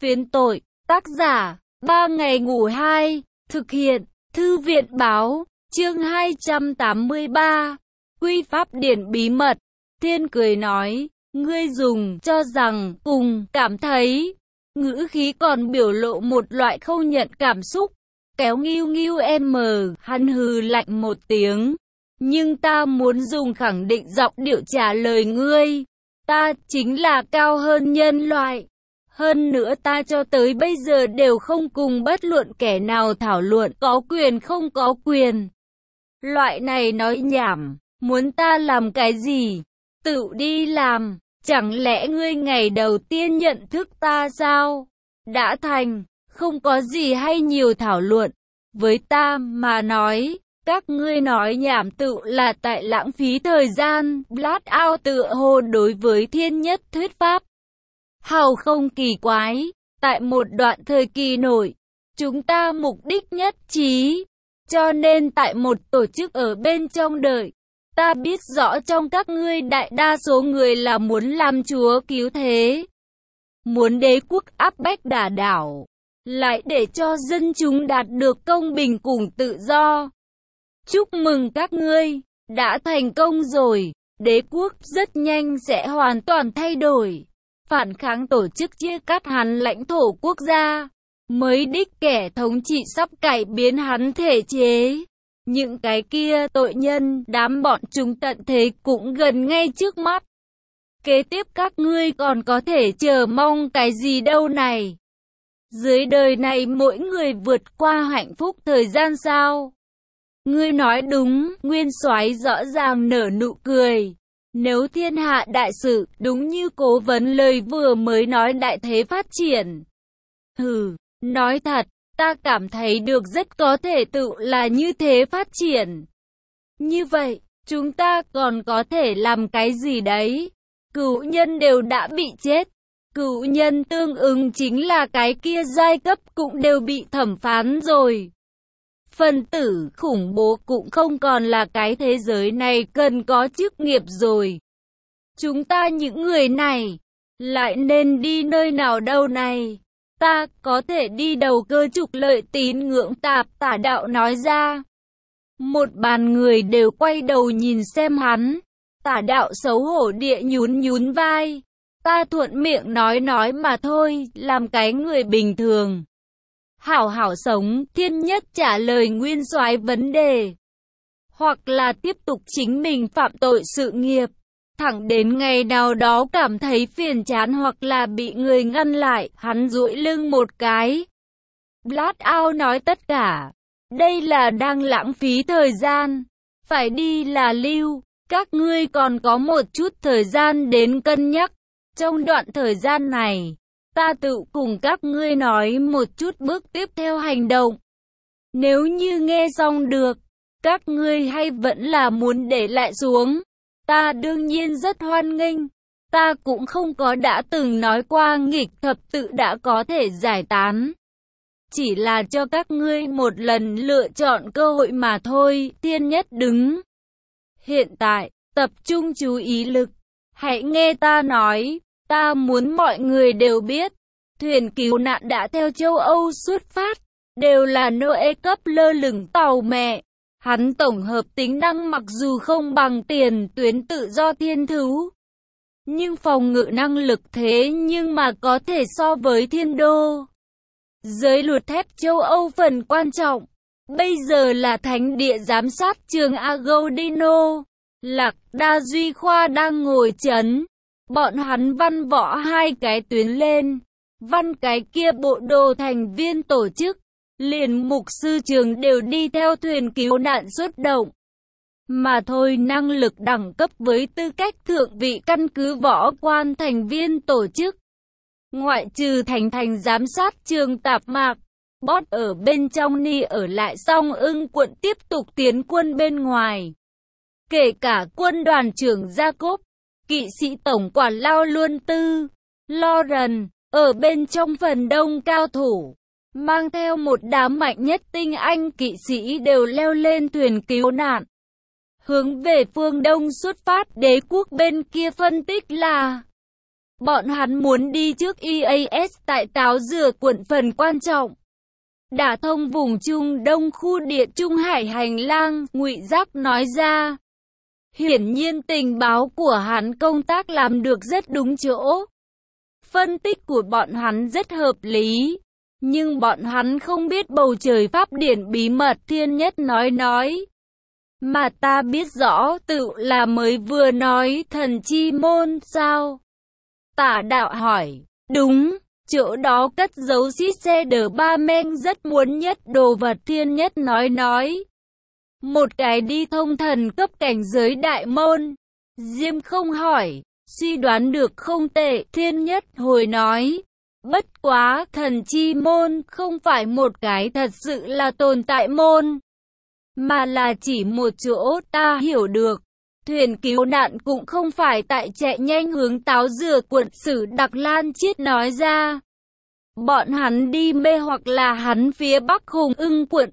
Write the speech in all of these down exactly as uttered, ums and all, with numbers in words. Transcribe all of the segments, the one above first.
Phiến tội, tác giả, ba ngày ngủ hai, thực hiện, thư viện báo, chương hai trăm tám mươi ba, quy pháp điển bí mật. Thiên cười nói, ngươi dùng, cho rằng, cùng, cảm thấy, ngữ khí còn biểu lộ một loại không nhận cảm xúc. Kéo nghiêu nghiêu em mờ, hắn hừ lạnh một tiếng. Nhưng ta muốn dùng khẳng định giọng điệu trả lời ngươi. Ta chính là cao hơn nhân loại. Hơn nữa ta cho tới bây giờ đều không cùng bất luận kẻ nào thảo luận có quyền không có quyền. Loại này nói nhảm, muốn ta làm cái gì? Tự đi làm, chẳng lẽ ngươi ngày đầu tiên nhận thức ta sao? Đã thành, không có gì hay nhiều thảo luận. Với ta mà nói, các ngươi nói nhảm tự là tại lãng phí thời gian. Blát out tựa hồ đối với thiên nhất thuyết pháp. Hào không kỳ quái, tại một đoạn thời kỳ nổi, chúng ta mục đích nhất trí. Cho nên tại một tổ chức ở bên trong đời, ta biết rõ trong các ngươi đại đa số người là muốn làm chúa cứu thế. Muốn đế quốc áp bách đả đảo, lại để cho dân chúng đạt được công bình cùng tự do. Chúc mừng các ngươi, đã thành công rồi, đế quốc rất nhanh sẽ hoàn toàn thay đổi. Phản kháng tổ chức chia cắt hắn lãnh thổ quốc gia, mới đích kẻ thống trị sắp cải biến hắn thể chế. Những cái kia tội nhân, đám bọn chúng tận thế cũng gần ngay trước mắt. Kế tiếp các ngươi còn có thể chờ mong cái gì đâu này? Dưới đời này mỗi người vượt qua hạnh phúc thời gian sao? Ngươi nói đúng, Nguyên Soái rõ ràng nở nụ cười. Nếu thiên hạ đại sự, đúng như cố vấn lời vừa mới nói đại thế phát triển. Hừ, nói thật, ta cảm thấy được rất có thể tự là như thế phát triển. Như vậy, chúng ta còn có thể làm cái gì đấy? Cửu nhân đều đã bị chết. Cửu nhân tương ứng chính là cái kia giai cấp cũng đều bị thẩm phán rồi. Phân tử khủng bố cũng không còn là cái thế giới này cần có chức nghiệp rồi. Chúng ta những người này, lại nên đi nơi nào đâu này? Ta có thể đi đầu cơ trục lợi tín ngưỡng tạp, Tả Đạo nói ra. Một bàn người đều quay đầu nhìn xem hắn. Tả Đạo xấu hổ địa nhún nhún vai. Ta thuận miệng nói nói mà thôi, làm cái người bình thường. Hảo hảo sống, thiên nhất trả lời Nguyên Soái vấn đề. Hoặc là tiếp tục chính mình phạm tội sự nghiệp. Thẳng đến ngày nào đó cảm thấy phiền chán hoặc là bị người ngăn lại, hắn duỗi lưng một cái. Blát out nói tất cả. Đây là đang lãng phí thời gian. Phải đi là lưu. Các ngươi còn có một chút thời gian đến cân nhắc. Trong đoạn thời gian này, ta tự cùng các ngươi nói một chút bước tiếp theo hành động. Nếu như nghe xong được, các ngươi hay vẫn là muốn để lại xuống, ta đương nhiên rất hoan nghênh. Ta cũng không có đã từng nói qua nghịch thập tự đã có thể giải tán. Chỉ là cho các ngươi một lần lựa chọn cơ hội mà thôi. Thiên nhất đứng. Hiện tại, tập trung chú ý lực. Hãy nghe ta nói. Ta muốn mọi người đều biết. Thuyền cứu nạn đã theo châu Âu xuất phát. Đều là Noe cấp lơ lửng tàu mẹ. Hắn tổng hợp tính năng mặc dù không bằng tiền tuyến tự do thiên thú. Nhưng phòng ngự năng lực thế nhưng mà có thể so với thiên đô. Giới luật thép châu Âu phần quan trọng. Bây giờ là thánh địa giám sát trường Agodino. Lạc Đa Duy Khoa đang ngồi chấn. Bọn hắn văn võ hai cái tuyến lên. Văn cái kia bộ đồ thành viên tổ chức. Liền mục sư trường đều đi theo thuyền cứu nạn xuất động. Mà thôi năng lực đẳng cấp với tư cách thượng vị căn cứ võ quan thành viên tổ chức. Ngoại trừ thành thành giám sát trường tạp mạc. Bót ở bên trong ni ở lại song ưng quận tiếp tục tiến quân bên ngoài. Kể cả quân đoàn trưởng Jacob. Kỵ sĩ tổng quản Lao Luân Tư. Lauren. Ở bên trong phần đông cao thủ. Mang theo một đám mạnh nhất tinh anh kỵ sĩ đều leo lên thuyền cứu nạn. Hướng về phương đông xuất phát. Đế quốc bên kia phân tích là Bọn hắn muốn đi trước e a ét tại Táo Dừa quận phần quan trọng, đả thông vùng Trung Đông khu địa Trung Hải hành lang, Ngụy Giác nói ra. Hiển nhiên tình báo của hắn công tác làm được rất đúng chỗ. Phân tích của bọn hắn rất hợp lý. Nhưng bọn hắn không biết bầu trời pháp điển bí mật, Thiên Nhất nói nói. Mà ta biết rõ, tự là mới vừa nói thần chi môn sao? Tả đạo hỏi. Đúng, chỗ đó cất giấu xít xe đờ ba men rất muốn nhất đồ vật, Thiên Nhất nói nói. Một cái đi thông thần cấp cảnh giới đại môn. Diêm không hỏi, suy đoán được không tệ, Thiên Nhất hồi nói. Bất quá, thần chi môn không phải một cái thật sự là tồn tại môn, mà là chỉ một chỗ ta hiểu được. Thuyền cứu nạn cũng không phải tại chạy nhanh hướng Táo Dừa quận, Sử Đặc Lan Chiết nói ra. Bọn hắn đi mê hoặc là hắn phía bắc Hùng Ưng quận,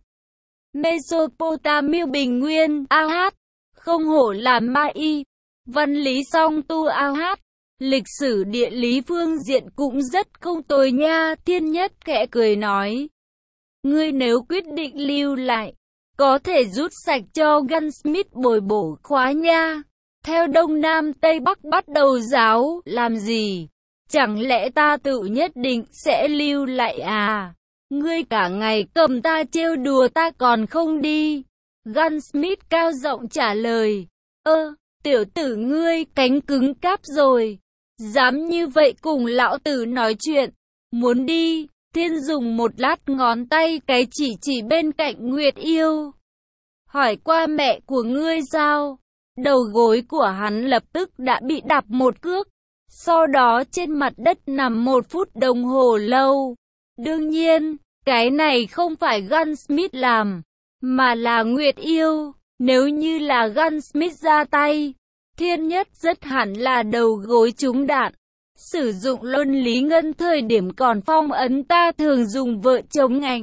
Mesopotamia Bình Nguyên, a hát, không hổ là ma y, văn lý song tu a hát. Lịch sử địa lý phương diện cũng rất không tồi nha, Thiên Nhất khẽ cười nói. Ngươi nếu quyết định lưu lại, có thể rút sạch cho Gunsmith bồi bổ khóa nha. Theo Đông Nam Tây Bắc bắt đầu giáo, làm gì? Chẳng lẽ ta tự nhất định sẽ lưu lại à? Ngươi cả ngày cầm ta trêu đùa ta còn không đi. Gunsmith cao giọng trả lời. Ơ, tiểu tử ngươi cánh cứng cáp rồi. Dám như vậy cùng lão tử nói chuyện. Muốn đi, Thiên dùng một lát ngón tay cái chỉ chỉ bên cạnh Nguyệt Yêu. Hỏi qua mẹ của ngươi sao? Đầu gối của hắn lập tức đã bị đạp một cước. Sau đó trên mặt đất nằm một phút đồng hồ lâu. Đương nhiên, cái này không phải Gunsmith làm, mà là Nguyệt Yêu. Nếu như là Gunsmith ra tay, Thiên Nhất rất hẳn là đầu gối trúng đạn. Sử dụng luân lý ngân thời điểm còn phong ấn ta thường dùng vợ chống ngạnh.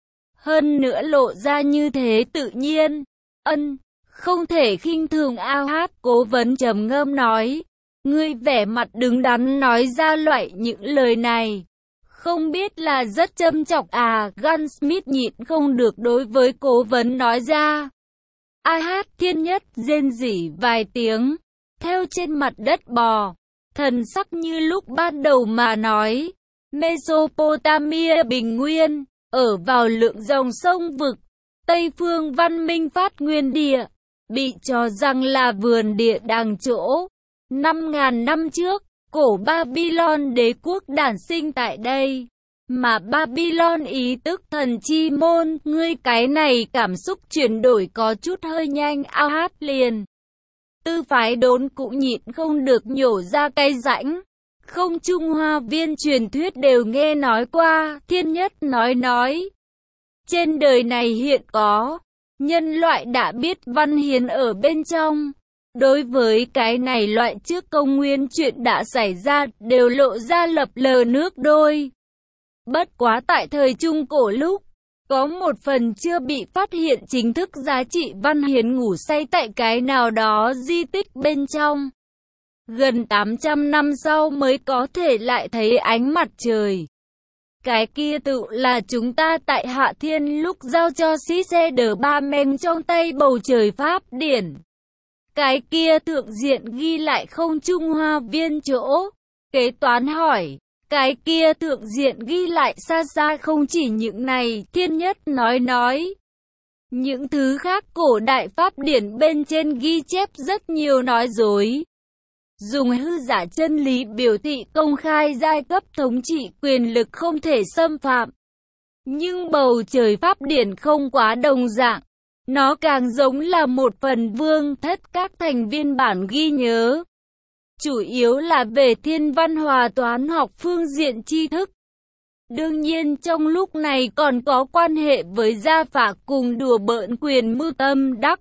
Hơn nữa lộ ra như thế tự nhiên. Ân, không thể khinh thường a hát, cố vấn trầm ngâm nói. Ngươi vẻ mặt đứng đắn nói ra loại những lời này. Không biết là rất châm chọc à, Gunsmith nhịn không được đối với cố vấn nói ra. A hát Thiên Nhất rên rỉ vài tiếng, theo trên mặt đất bò, thần sắc như lúc ban đầu mà nói. Mesopotamia Bình Nguyên, ở vào lượng dòng sông vực, Tây phương văn minh phát nguyên địa, bị cho rằng là vườn địa đàng chỗ. Năm ngàn năm trước, cổ Babylon đế quốc đản sinh tại đây. Mà Babylon ý tức thần chi môn, ngươi cái này cảm xúc chuyển đổi có chút hơi nhanh, a hát liền. Tư phái đốn cũng nhịn không được nhổ ra cái rãnh. Không Trung Hoa viên truyền thuyết đều nghe nói qua, Thiên Nhất nói nói. Trên đời này hiện có, nhân loại đã biết văn hiến ở bên trong. Đối với cái này loại trước công nguyên chuyện đã xảy ra đều lộ ra lập lờ nước đôi. Bất quá tại thời Trung Cổ lúc, có một phần chưa bị phát hiện chính thức giá trị văn hiến ngủ say tại cái nào đó di tích bên trong. Gần tám trăm năm sau mới có thể lại thấy ánh mặt trời. Cái kia tự là chúng ta tại Hạ Thiên lúc giao cho sĩ xe đờ ba men trong tay bầu trời pháp điển. Cái kia thượng diện ghi lại không Trung Hoa viên chỗ. Kế toán hỏi, cái kia thượng diện ghi lại xa xa không chỉ những này, Thiên Nhất nói nói. Những thứ khác cổ đại pháp điển bên trên ghi chép rất nhiều nói dối. Dùng hư giả chân lý biểu thị công khai giai cấp thống trị quyền lực không thể xâm phạm. Nhưng bầu trời pháp điển không quá đồng dạng. Nó càng giống là một phần vương thất các thành viên bản ghi nhớ. Chủ yếu là về thiên văn hòa toán học phương diện tri thức. Đương nhiên trong lúc này còn có quan hệ với gia phả cùng đùa bỡn quyền mưu tâm đắc.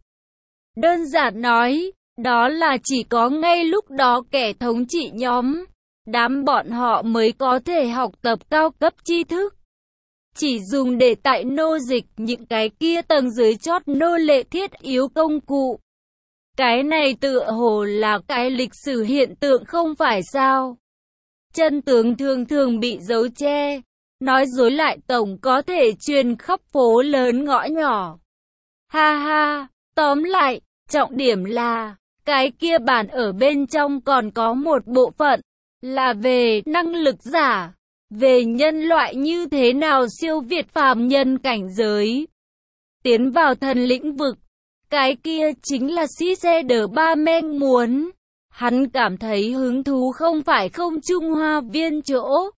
Đơn giản nói, đó là chỉ có ngay lúc đó kẻ thống trị nhóm, đám bọn họ mới có thể học tập cao cấp tri thức. Chỉ dùng để tại nô dịch những cái kia tầng dưới chót nô lệ thiết yếu công cụ. Cái này tựa hồ là cái lịch sử hiện tượng không phải sao. chân tướng thường thường bị giấu che, nói dối lại tổng có thể truyền khắp phố lớn ngõ nhỏ. Ha ha, tóm lại, trọng điểm là, cái kia bản ở bên trong còn có một bộ phận, là về năng lực giả, về nhân loại như thế nào siêu việt phàm nhân cảnh giới. Tiến vào thần lĩnh vực, cái kia chính là Si Xe Đờ Ba Men muốn. Hắn cảm thấy hứng thú không phải không trung hoa viên chỗ.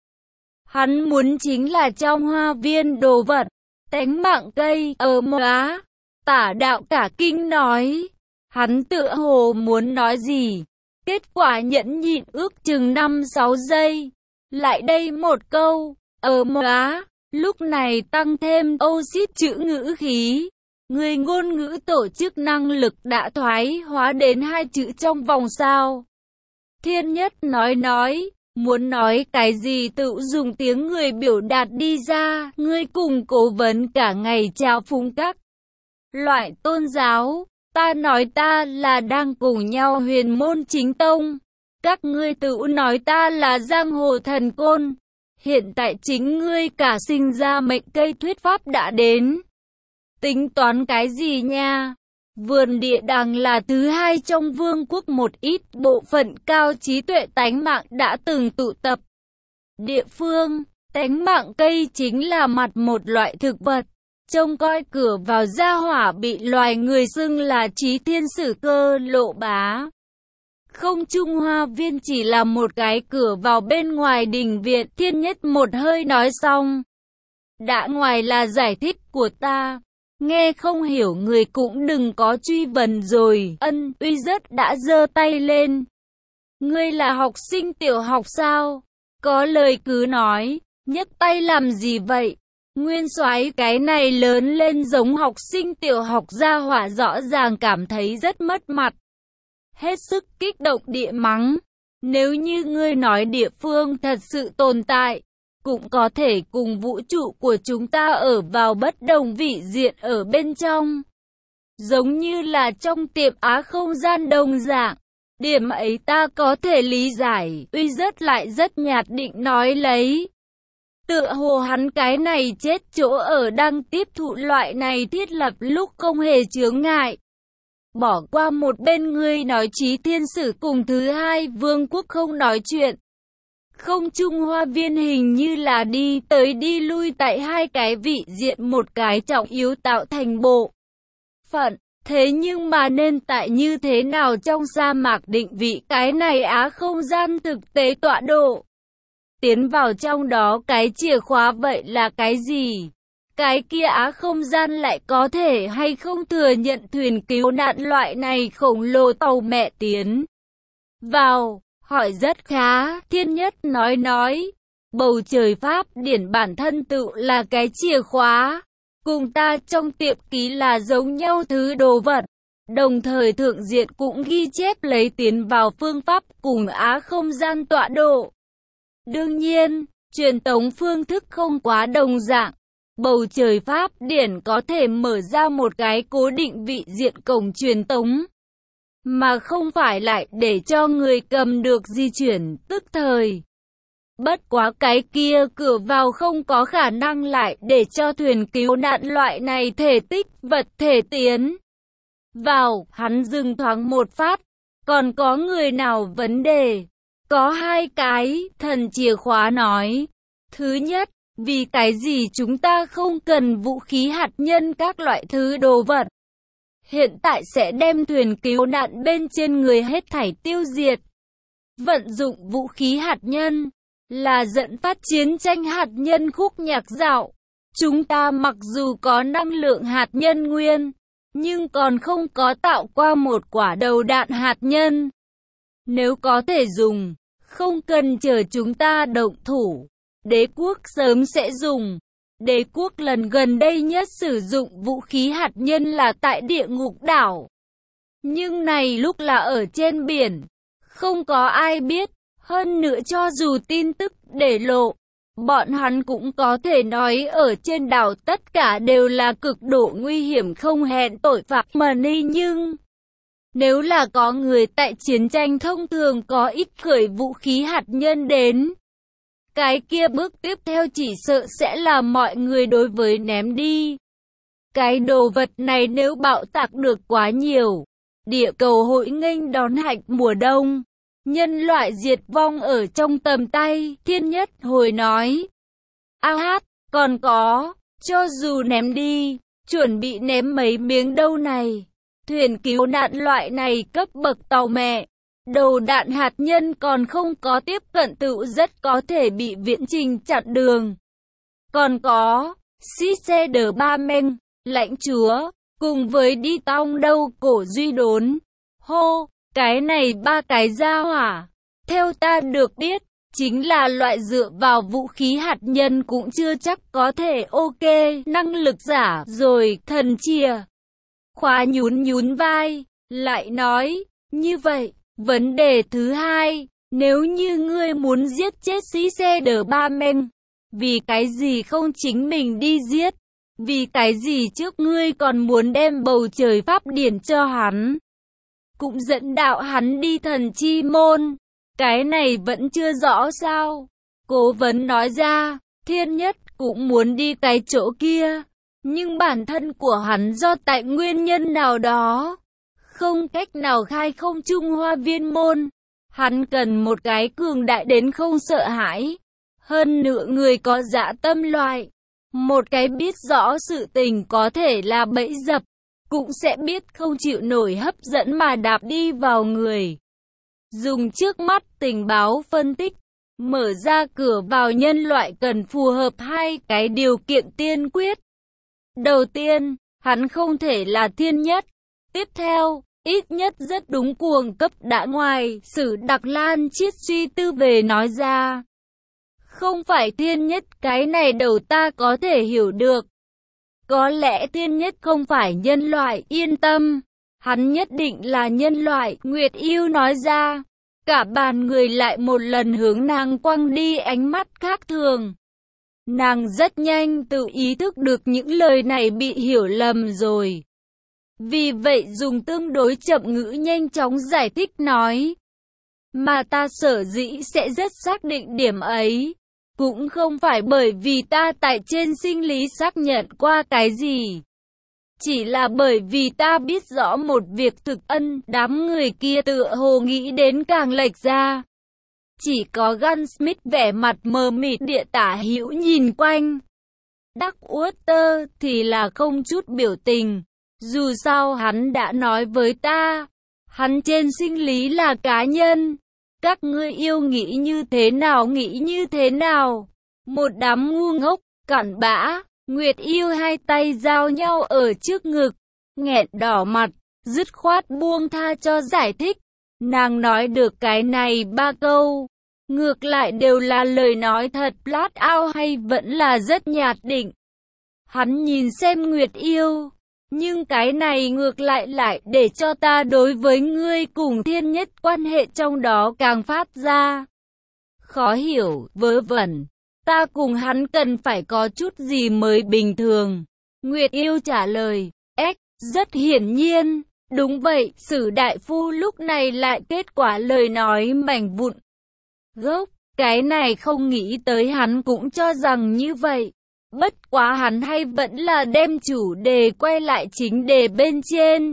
Hắn muốn chính là trong hoa viên đồ vật, tánh mạng cây, ở móa. Tả đạo cả kinh nói. Hắn tựa hồ muốn nói gì. Kết quả nhẫn nhịn ước chừng năm sáu giây. Lại đây một câu, ở móa. Lúc này tăng thêm oxit chữ ngữ khí. Người ngôn ngữ tổ chức năng lực đã thoái hóa đến hai chữ trong vòng sao. Thiên Nhất nói nói, muốn nói cái gì tự dùng tiếng người biểu đạt đi ra, ngươi cùng cố vấn cả ngày chào phúng các loại tôn giáo, ta nói ta là đang cùng nhau huyền môn chính tông, các ngươi tự nói ta là giang hồ thần côn, hiện tại chính ngươi cả sinh ra mệnh cây thuyết pháp đã đến. Tính toán cái gì nha? Vườn địa đàng là thứ hai trong vương quốc, một ít bộ phận cao trí tuệ tánh mạng đã từng tụ tập. Địa phương, tánh mạng cây chính là mặt một loại thực vật, trông coi cửa vào gia hỏa bị loài người xưng là trí thiên sử cơ lộ bá. Không trung hoa viên chỉ là một cái cửa vào bên ngoài đình viện. Thiên Nhất một hơi nói xong. Đã ngoài là giải thích của ta. Nghe không hiểu người cũng đừng có truy vấn rồi. Ân Uy Rất đã giơ tay lên. Ngươi là học sinh tiểu học sao? Có lời cứ nói, nhấc tay làm gì vậy? Nguyên soái cái này lớn lên giống học sinh tiểu học, gia hỏa rõ ràng cảm thấy rất mất mặt. Hết sức kích động địa mắng. Nếu như ngươi nói địa phương thật sự tồn tại, cũng có thể cùng vũ trụ của chúng ta ở vào bất đồng vị diện ở bên trong. Giống như là trong tiệm á không gian đồng dạng. Điểm ấy ta có thể lý giải. Uy Rất lại rất nhạt định nói lấy. Tựa hồ hắn cái này chết chỗ ở đang tiếp thụ loại này thiết lập lúc không hề chướng ngại. Bỏ qua một bên ngươi nói trí thiên sử cùng thứ hai vương quốc không nói chuyện. Không trung hoa viên hình như là đi tới đi lui tại hai cái vị diện một cái trọng yếu tạo thành bộ phận. Thế nhưng mà nên tại như thế nào trong sa mạc định vị cái này á không gian thực tế tọa độ? Tiến vào trong đó cái chìa khóa vậy là cái gì? Cái kia á không gian lại có thể hay không thừa nhận thuyền cứu nạn loại này khổng lồ tàu mẹ tiến vào? Hỏi rất khá. Thiên Nhất nói nói. Bầu trời pháp điển bản thân tự là cái chìa khóa. Cùng ta trong tiệm ký là giống nhau thứ đồ vật. Đồng thời thượng diện cũng ghi chép lấy tiến vào phương pháp cùng á không gian tọa độ. Đương nhiên, truyền tống phương thức không quá đồng dạng. Bầu trời pháp điển có thể mở ra một cái cố định vị diện cổng truyền tống, mà không phải lại để cho người cầm được di chuyển tức thời. Bất quá cái kia cửa vào không có khả năng lại để cho thuyền cứu nạn loại này thể tích vật thể tiến vào. Hắn dừng thoáng một phát. Còn có người nào vấn đề? Có hai cái, thần chìa khóa nói. Thứ nhất, vì cái gì chúng ta không cần vũ khí hạt nhân các loại thứ đồ vật? Hiện tại sẽ đem thuyền cứu nạn bên trên người hết thảy tiêu diệt. Vận dụng vũ khí hạt nhân là dẫn phát chiến tranh hạt nhân khúc nhạc dạo. Chúng ta mặc dù có năng lượng hạt nhân nguyên, nhưng còn không có tạo qua một quả đầu đạn hạt nhân. Nếu có thể dùng, không cần chờ chúng ta động thủ. Đế quốc sớm sẽ dùng. Đế quốc lần gần đây nhất sử dụng vũ khí hạt nhân là tại địa ngục đảo. Nhưng này lúc là ở trên biển. Không có ai biết. Hơn nữa cho dù tin tức để lộ, bọn hắn cũng có thể nói ở trên đảo tất cả đều là cực độ nguy hiểm không hẹn tội phạm mà ni. Nhưng nếu là có người tại chiến tranh thông thường có ít khởi vũ khí hạt nhân đến, cái kia bước tiếp theo chỉ sợ sẽ là mọi người đối với ném đi. Cái đồ vật này nếu bạo tạc được quá nhiều, địa cầu hội nghênh đón hạch mùa đông. Nhân loại diệt vong ở trong tầm tay, Thiên Nhất hồi nói. A hát, còn có, cho dù ném đi, chuẩn bị ném mấy miếng đâu này. Thuyền cứu nạn loại này cấp bậc tàu mẹ, đầu đạn hạt nhân còn không có tiếp cận tựu rất có thể bị viễn trình chặn đường. Còn có, xí xe đờ ba men, lãnh chúa, cùng với đi tong đâu cổ duy đốn. Hô, cái này ba cái gia hỏa, theo ta được biết, chính là loại dựa vào vũ khí hạt nhân cũng chưa chắc có thể ok, năng lực giả rồi, thần chìa. Khóa nhún nhún vai, lại nói, như vậy, vấn đề thứ hai, nếu như ngươi muốn giết chết sĩ xe đờ ba men, vì cái gì không chính mình đi giết, vì cái gì trước ngươi còn muốn đem bầu trời pháp điển cho hắn, cũng dẫn đạo hắn đi thần chi môn, cái này vẫn chưa rõ sao? Cố vấn nói ra, Thiên Nhất cũng muốn đi cái chỗ kia, nhưng bản thân của hắn do tại nguyên nhân nào đó, không cách nào khai không trung hoa viên môn. Hắn cần một cái cường đại đến không sợ hãi, hơn nữa người có dạ tâm loại, một cái biết rõ sự tình có thể là bẫy dập, cũng sẽ biết không chịu nổi hấp dẫn mà đạp đi vào người. Dùng trước mắt tình báo phân tích, mở ra cửa vào nhân loại cần phù hợp hai cái điều kiện tiên quyết. Đầu tiên, hắn không thể là Thiên Nhất. Tiếp theo, ít nhất rất đúng cuồng cấp đã ngoài, Sử Đặc Lan triết suy tư về nói ra. Không phải Thiên Nhất, cái này đầu ta có thể hiểu được. Có lẽ Thiên Nhất không phải nhân loại, yên tâm. Hắn nhất định là nhân loại, Nguyệt Yêu nói ra. Cả bàn người lại một lần hướng nàng quăng đi ánh mắt khác thường. Nàng rất nhanh tự ý thức được những lời này bị hiểu lầm rồi. Vì vậy dùng tương đối chậm ngữ nhanh chóng giải thích nói. Mà ta sở dĩ sẽ rất xác định điểm ấy. Cũng không phải bởi vì ta tại trên sinh lý xác nhận qua cái gì. Chỉ là bởi vì ta biết rõ một việc thực ân, đám người kia tựa hồ nghĩ đến càng lệch ra. Chỉ có Gunsmith vẻ mặt mờ mịt địa tả hữu nhìn quanh. Darkwater thì là không chút biểu tình. Dù sao hắn đã nói với ta, hắn trên sinh lý là cá nhân. Các ngươi yêu nghĩ như thế nào nghĩ như thế nào. Một đám ngu ngốc, cặn bã. Nguyệt Yêu hai tay giao nhau ở trước ngực, nghẹn đỏ mặt, dứt khoát buông tha cho giải thích. Nàng nói được cái này ba câu, ngược lại đều là lời nói thật lát ao hay vẫn là rất nhạt định. Hắn nhìn xem Nguyệt Yêu, nhưng cái này ngược lại lại để cho ta đối với ngươi cùng Thiên Nhất quan hệ trong đó càng phát ra khó hiểu, vớ vẩn. Ta cùng hắn cần phải có chút gì mới bình thường. Nguyệt Yêu trả lời, ếch, rất hiển nhiên. Đúng vậy, Sử đại phu lúc này lại kết quả lời nói mảnh vụn. Gốc, cái này không nghĩ tới hắn cũng cho rằng như vậy. Bất quá hắn hay vẫn là đem chủ đề quay lại chính đề bên trên.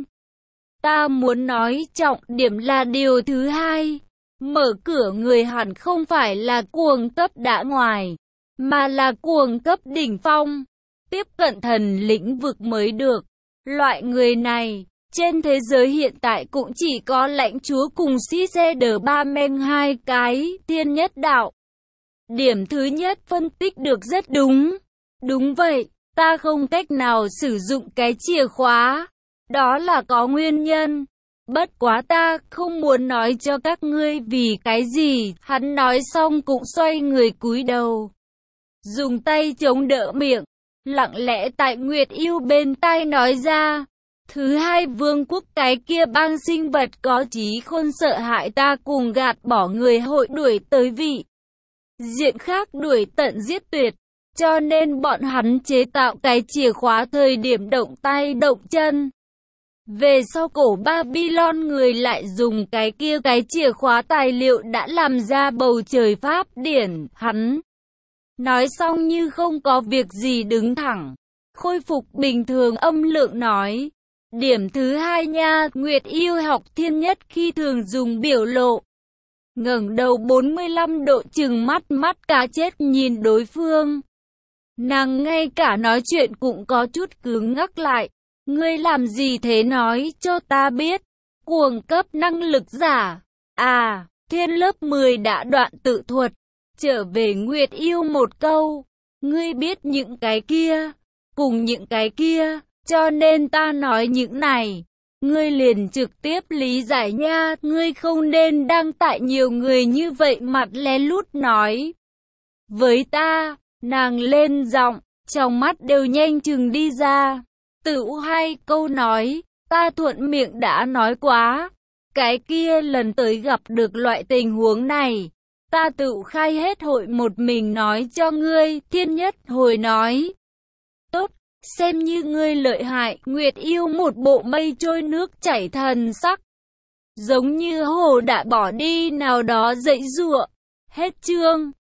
Ta muốn nói trọng điểm là điều thứ hai. Mở cửa người hẳn không phải là cuồng cấp đã ngoài, mà là cuồng cấp đỉnh phong. Tiếp cận thần lĩnh vực mới được. Loại người này, trên thế giới hiện tại cũng chỉ có lãnh chúa cùng sĩ xe đờ ba men hai cái, Thiên Nhất đạo. Điểm thứ nhất phân tích được rất đúng. Đúng vậy, ta không cách nào sử dụng cái chìa khóa. Đó là có nguyên nhân. Bất quá ta không muốn nói cho các ngươi vì cái gì. Hắn nói xong cũng xoay người cúi đầu, dùng tay chống đỡ miệng, lặng lẽ tại Nguyệt Yêu bên tai nói ra. Thứ hai, vương quốc cái kia bang sinh vật có trí khôn sợ hại ta cùng gạt bỏ người hội đuổi tới vị diện khác đuổi tận giết tuyệt. Cho nên bọn hắn chế tạo cái chìa khóa thời điểm động tay động chân. Về sau cổ Babylon người lại dùng cái kia cái chìa khóa tài liệu đã làm ra bầu trời pháp điển. Hắn Nói xong như không có việc gì đứng thẳng, khôi phục bình thường âm lượng nói. Điểm thứ hai nha, Nguyệt Yêu học thiên nhất khi thường dùng biểu lộ. Ngẩng đầu bốn mươi lăm độ chừng mắt mắt cá chết nhìn đối phương. Nàng ngay cả nói chuyện cũng có chút cứng ngắc lại. Ngươi làm gì thế nói cho ta biết. Cuồng cấp năng lực giả. À, thiên lớp mười đã đoạn tự thuật. Trở về Nguyệt Yêu một câu. Ngươi biết những cái kia, cùng những cái kia, cho nên ta nói những này. Ngươi liền trực tiếp lý giải nha, ngươi không nên đăng tại nhiều người như vậy mặt lén lút nói. Với ta, nàng lên giọng, trong mắt đều nhanh chừng đi ra. Tự hai câu nói, ta thuận miệng đã nói quá. Cái kia lần tới gặp được loại tình huống này, ta tự khai hết hội một mình nói cho ngươi, thiên nhất hồi nói. Tốt, xem như ngươi lợi hại, Nguyệt Yêu một bộ mây trôi nước chảy thần sắc. Giống như hồ đã bỏ đi nào đó dãy giụa. Hết chương.